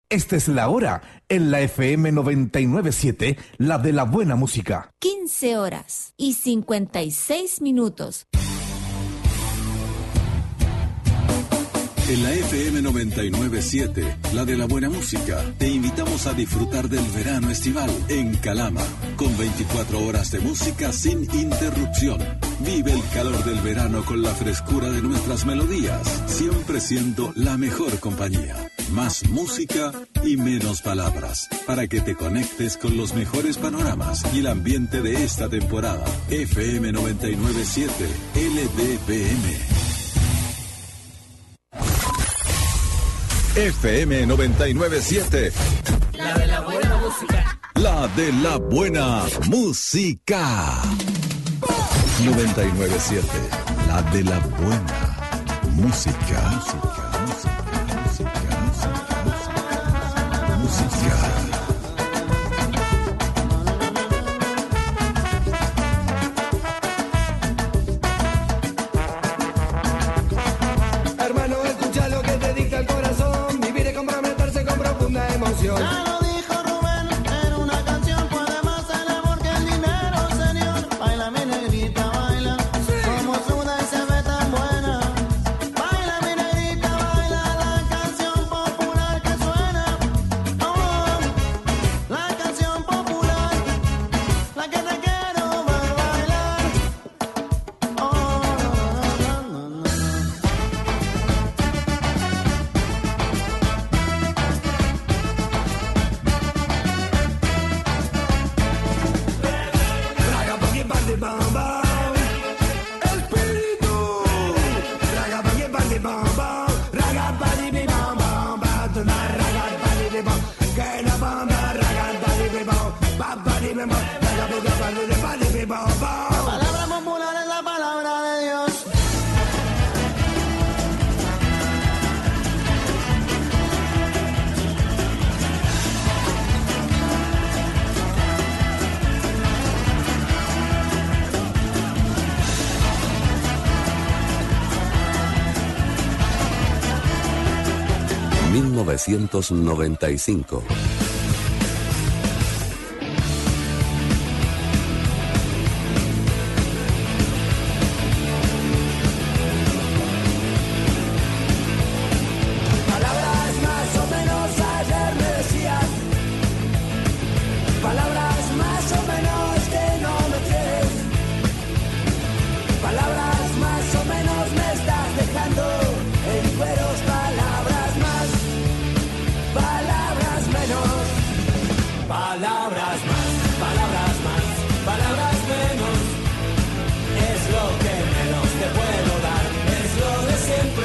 Esta es la hora en la FM 99.7, la de la buena música. 15 horas y 56 minutos. En la FM 99.7, la de la buena música, te invitamos a disfrutar del verano estival en Calama, con 24 horas de música sin interrupción. Vive el calor del verano con la frescura de nuestras melodías, siempre siendo la mejor compañía. Más música y menos palabras, para que te conectes con los mejores panoramas y el ambiente de esta temporada. FM 99.7, LDPM. FM 99.7. La de la buena música. La de la buena música. 99.7. La de la buena música. Hermano, escucha lo que te dicta el corazón. Vivir es comprometerse con profunda emoción. Ya lo dijo Rubén, en una canción puede más el amor que el dinero, señor. Baila mi negrita, baila, como suda y se ve tan buena. Baila mi negrita, baila la canción popular que suena. Oh, la canción popular, la que te quiero ver bailar. Oh, no, no, no, no, no. Raga pa' que parte bam bam. Espíritu. Raga pa' que parte bam bam. Raga pa' di bi bam bam bam. Tonight raga pa' di bi bam. Que no bam bam. Raga pa' di bi bam. Bam pa' di bi bam. Raga pa' di bi bam bam. Palabra popular es la palabra de Dios. En 1995. Palabras más o menos ayer me decían. Palabras más o menos que no me quieres. Palabras más o menos me estás dejando en cueros. Palabras más, palabras menos. Palabras más, palabras más, palabras menos. Es lo que menos te puedo dar, es lo de siempre.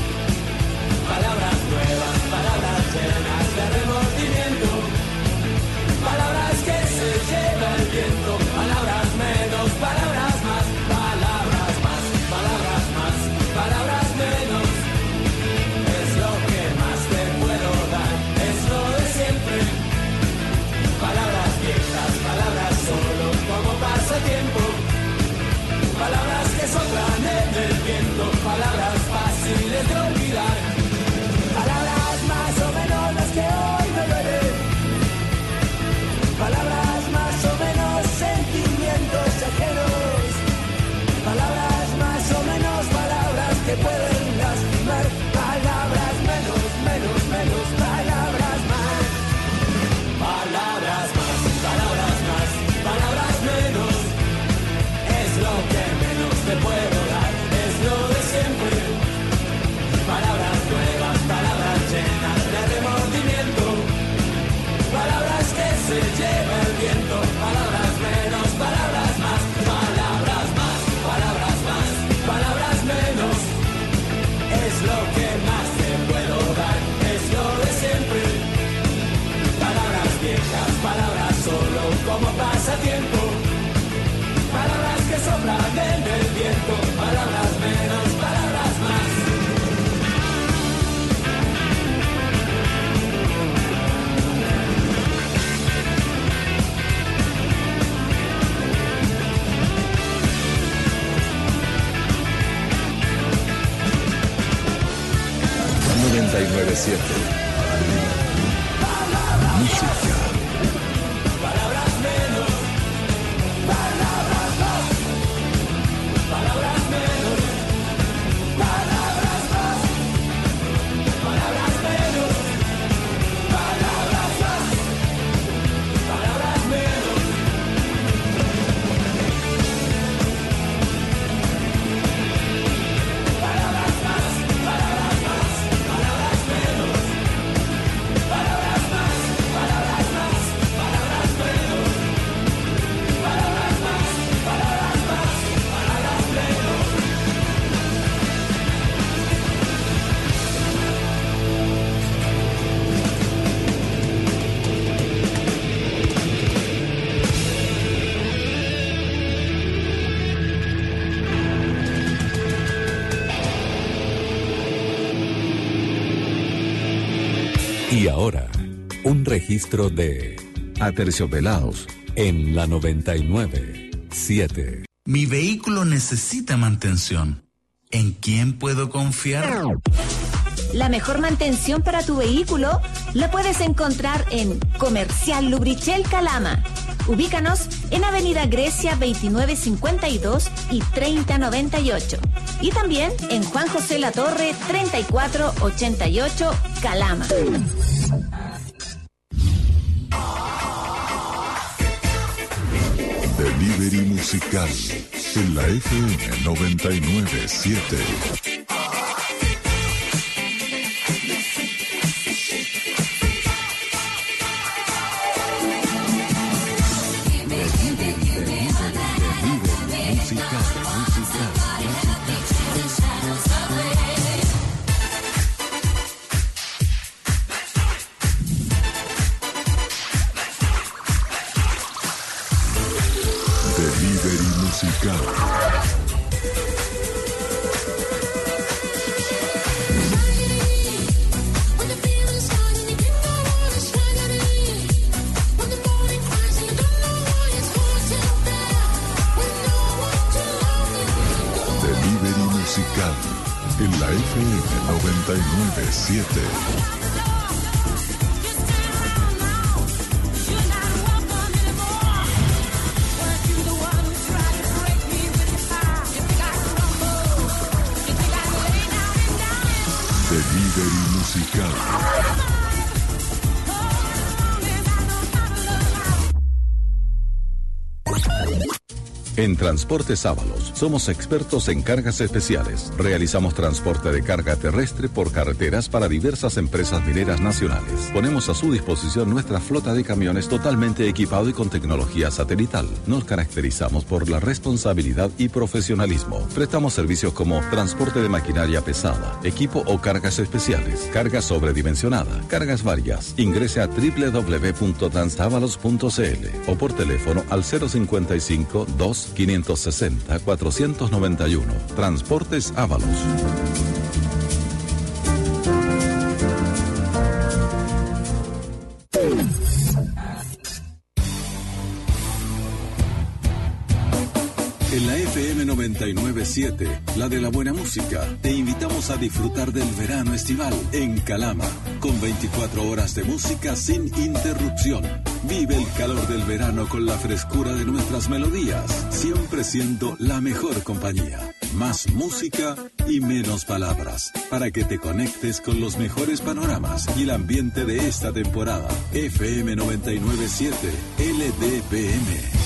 Palabras nuevas, palabras llenas de remordimiento. Palabras que se lleva el viento. Palabras menos, palabras más. Palabras más, palabras más, palabras menos. Es lo que más te puedo dar, es lo de siempre. Palabras viejas, palabras solo como pasatiempo. Palabras que soplan en el viento. Palabras fáciles de olvidar. Palabras más o menos las que hoy me duelen. Palabras más o menos sentimientos ajenos. Palabras más o menos palabras que pueden lastimar. Palabras menos, menos, menos, palabras más. Palabras más, palabras más, palabras menos. Es lo que menos te puedo dar, es lo de siempre. Palabras nuevas, palabras llenas de remordimiento. Palabras que se lleva el viento. Palabras menos, palabras más. Palabras más, palabras más, palabras menos. Es lo que más te puedo dar, es lo de siempre. Palabras viejas, palabras solo como pasatiempo. Palabras que soplan en el viento. Palabras menos, palabras más. siete. música. Palabras menos, palabras más. Palabras menos, palabras más. Palabras menos, palabras más. Palabras menos. Palabras más, palabras más. Palabras menos. Palabras más, palabras más. Palabras menos. Palabras más, palabras más. Palabras menos. Y ahora, un registro de Aterciopelados. en la 99.7. Mi vehículo necesita mantención. ¿En quién puedo confiar? La mejor mantención para tu vehículo la puedes encontrar en Comercial Lubrichel Calama. Ubícanos en Avenida Grecia 2952 y 3098. Y también en Juan José Latorre 3488 Calama. Delivery musical en la FM 99.7. Delivery musical. Delivery musical en la FM 99.7. Delivery musical. En Transportes Ábalos somos expertos en cargas especiales. Realizamos transporte de carga terrestre por carreteras para diversas empresas mineras nacionales. Ponemos a su disposición nuestra flota de camiones totalmente equipado y con tecnología satelital. Nos caracterizamos por la responsabilidad y profesionalismo. Prestamos servicios como transporte de maquinaria pesada, equipo o cargas especiales, carga sobredimensionada, cargas varias. Ingrese a www.transavalos.cl o por teléfono al 055 2 560 491. Transportes Ábalos. En la FM 99.7, la de la buena música, te invitamos a disfrutar del verano estival en Calama, con 24 horas de música sin interrupción. Vive el calor del verano con la frescura de nuestras melodías, siempre siendo la mejor compañía. Más música y menos palabras, para que te conectes con los mejores panoramas y el ambiente de esta temporada. FM 99.7, LDPM.